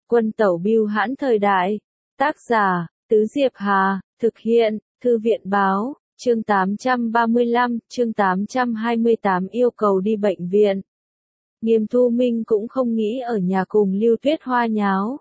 Quân tẩu bưu hãn thời đại. Tác giả, Tứ Diệp Hà, thực hiện, Thư viện báo, chương 835, chương 828 yêu cầu đi bệnh viện. Nghiêm Thu Minh cũng không nghĩ ở nhà cùng Lưu Tuyết Hoa nháo.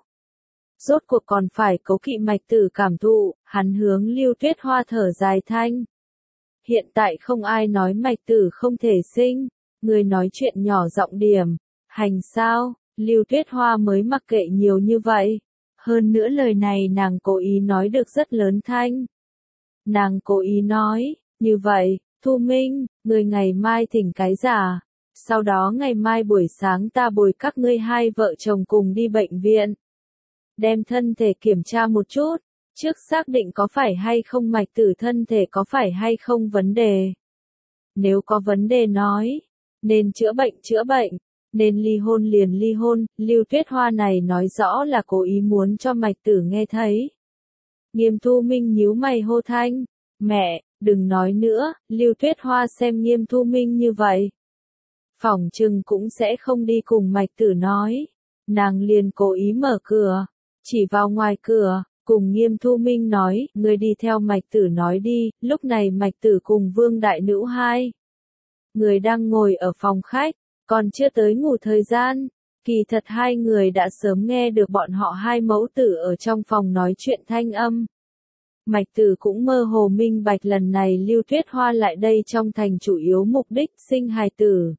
Rốt cuộc còn phải cố kỵ Mạch Tử cảm thụ, hắn hướng Lưu Tuyết Hoa thở dài thanh. Hiện tại không ai nói Mạch Tử không thể sinh, người nói chuyện nhỏ giọng điểm, hành sao, Lưu Tuyết Hoa mới mặc kệ nhiều như vậy. Hơn nữa lời này nàng cố ý nói được rất lớn thanh. Nàng cố ý nói, như vậy, Thu Minh, người ngày mai thỉnh cái giả, sau đó ngày mai buổi sáng ta bồi các ngươi hai vợ chồng cùng đi bệnh viện. Đem thân thể kiểm tra một chút, trước xác định có phải hay không Mạch Tử thân thể có phải hay không vấn đề. Nếu có vấn đề nói, nên chữa bệnh, nên ly hôn liền ly hôn, Lưu Tuyết Hoa này nói rõ là cố ý muốn cho Mạch Tử nghe thấy. Nghiêm Thu Minh nhíu mày hô thanh, mẹ, đừng nói nữa, Lưu Tuyết Hoa xem Nghiêm Thu Minh như vậy. Phỏng chừng cũng sẽ không đi cùng Mạch Tử nói. Nàng liền cố ý mở cửa, chỉ vào ngoài cửa, cùng Nghiêm Thu Minh nói, người đi theo Mạch Tử nói đi, lúc này Mạch Tử cùng Vương Đại Nữ hai người đang ngồi ở phòng khách, còn chưa tới ngủ thời gian. Kỳ thật hai người đã sớm nghe được bọn họ hai mẫu tử ở trong phòng nói chuyện thanh âm. Mạch Tử cũng mơ hồ minh bạch lần này Lưu Tuyết Hoa lại đây trong thành chủ yếu mục đích sinh hài tử.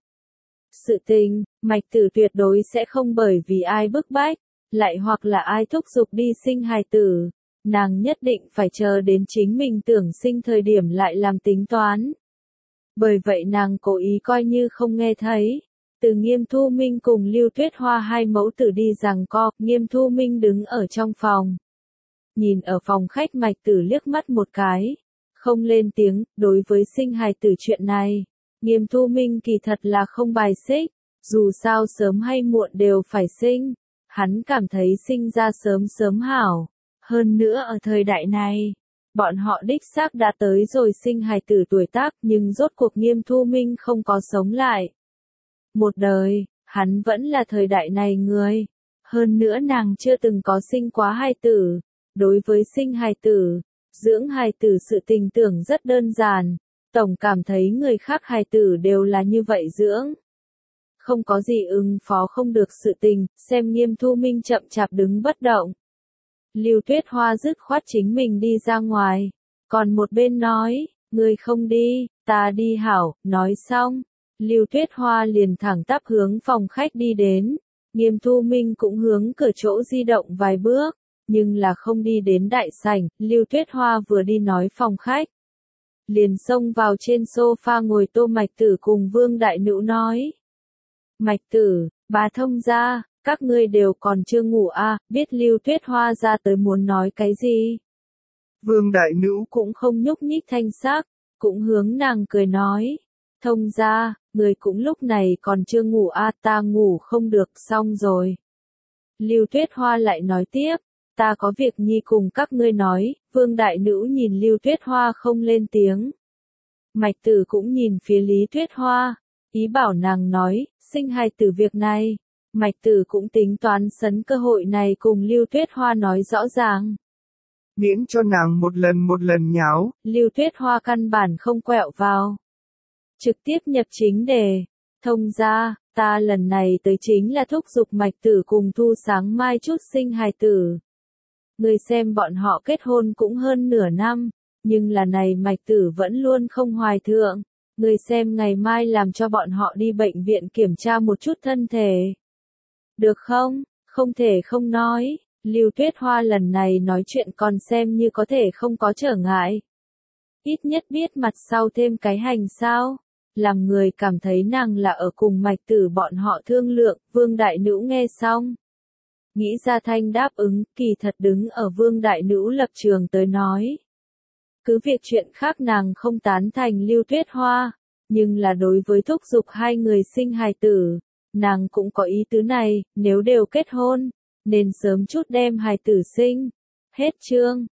Sự tình, Mạch Tử tuyệt đối sẽ không bởi vì ai bức bách, lại hoặc là ai thúc giục đi sinh hài tử. Nàng nhất định phải chờ đến chính mình tưởng sinh thời điểm lại làm tính toán. Bởi vậy nàng cố ý coi như không nghe thấy. Từ Nghiêm Thu Minh cùng Lưu Tuyết Hoa hai mẫu tử đi giằng co, Nghiêm Thu Minh đứng ở trong phòng. Nhìn ở phòng khách Mạch Tử liếc mắt một cái, không lên tiếng, đối với sinh hài tử chuyện này. Nghiêm Thu Minh kỳ thật là không bài xích, dù sao sớm hay muộn đều phải sinh. Hắn cảm thấy sinh ra sớm sớm hảo. Hơn nữa ở thời đại này, bọn họ đích xác đã tới rồi sinh hài tử tuổi tác nhưng rốt cuộc Nghiêm Thu Minh không có sống lại. Một đời, hắn vẫn là thời đại này người. Hơn nữa nàng chưa từng có sinh quá hài tử. Đối với sinh hài tử, dưỡng hài tử sự tình tưởng rất đơn giản. Tổng cảm thấy người khác hài tử đều là như vậy dưỡng. Không có gì ứng phó không được sự tình, xem Nghiêm Thu Minh chậm chạp đứng bất động. Lưu Tuyết Hoa dứt khoát chính mình đi ra ngoài. Còn một bên nói, ngươi không đi, ta đi hảo, nói xong. Lưu Tuyết Hoa liền thẳng tắp hướng phòng khách đi đến. Nghiêm Thu Minh cũng hướng cửa chỗ di động vài bước, nhưng là không đi đến đại sảnh. Lưu Tuyết Hoa vừa đi nói phòng khách, liền xông vào trên sofa ngồi Tô Mạch Tử cùng Vương Đại Nữ nói. Mạch Tử, bà thông gia, các ngươi đều còn chưa ngủ à, biết Lưu Tuyết Hoa ra tới muốn nói cái gì. Vương Đại Nữ cũng không nhúc nhích thanh sắc, cũng hướng nàng cười nói. Thông gia, người cũng lúc này còn chưa ngủ à, ta ngủ không được, xong rồi. Lưu Tuyết Hoa lại nói tiếp, ta có việc nhi cùng các ngươi nói. Vương Đại Nữ nhìn Lưu Tuyết Hoa không lên tiếng. Mạch Tử cũng nhìn phía Lý Tuyết Hoa, ý bảo nàng nói, sinh hài tử việc này. Mạch Tử cũng tính toán sấn cơ hội này cùng Lưu Tuyết Hoa nói rõ ràng. Miễn cho nàng một lần nháo. Lưu Tuyết Hoa căn bản không quẹo vào. Trực tiếp nhập chính đề. Thông gia, ta lần này tới chính là thúc giục Mạch Tử cùng Thu Sáng mai chút sinh hài tử. Người xem bọn họ kết hôn cũng hơn nửa năm, nhưng là này Mạch Tử vẫn luôn không hoài thượng. Người xem ngày mai làm cho bọn họ đi bệnh viện kiểm tra một chút thân thể. Được không? Không thể không nói. Lưu Tuyết Hoa lần này nói chuyện còn xem như có thể không có trở ngại. Ít nhất biết mặt sau thêm cái hành sao. Làm người cảm thấy nàng là ở cùng Mạch Tử bọn họ thương lượng. Vương Đại Nữ nghe xong, nghĩ ra thanh đáp ứng, kỳ thật đứng ở Vương Đại Nữ lập trường tới nói. Cứ việc chuyện khác nàng không tán thành Lưu Tuyết Hoa, nhưng là đối với thúc giục hai người sinh hài tử, nàng cũng có ý tứ này, nếu đều kết hôn, nên sớm chút đem hài tử sinh. Hết chương.